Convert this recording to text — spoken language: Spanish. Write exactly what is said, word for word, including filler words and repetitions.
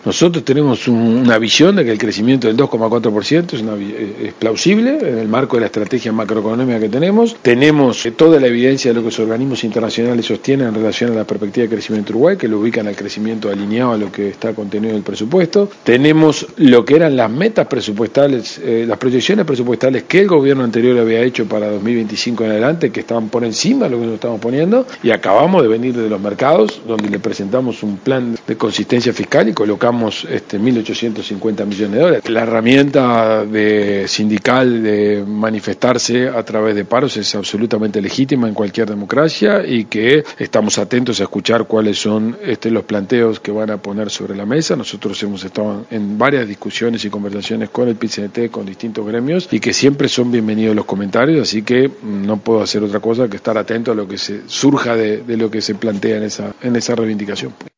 Nosotros tenemos un, una visión de que el crecimiento del dos coma cuatro por ciento es, una, es plausible en el marco de la estrategia macroeconómica que tenemos. Tenemos toda la evidencia de lo que los organismos internacionales sostienen en relación a la perspectiva de crecimiento de Uruguay, que lo ubican al crecimiento alineado a lo que está contenido en el presupuesto. Tenemos lo que eran las metas presupuestales, eh, las proyecciones presupuestales que el gobierno anterior había hecho para dos mil veinticinco en adelante, que estaban por encima de lo que nos estamos poniendo, y acabamos de venir de los mercados, donde le presentamos un plan de consistencia fiscal y colocamos este, mil ochocientos cincuenta millones de dólares. La herramienta de sindical de manifestarse a través de paros es absolutamente legítima en cualquier democracia y que estamos atentos a escuchar cuáles son este, los planteos que van a poner sobre la mesa. Nosotros hemos estado en varias discusiones y conversaciones con el P C N T, con distintos gremios, y que siempre son bienvenidos los comentarios, así que no puedo hacer otra cosa que estar atento a lo que se surja de, de lo que se plantea en esa, en esa reivindicación.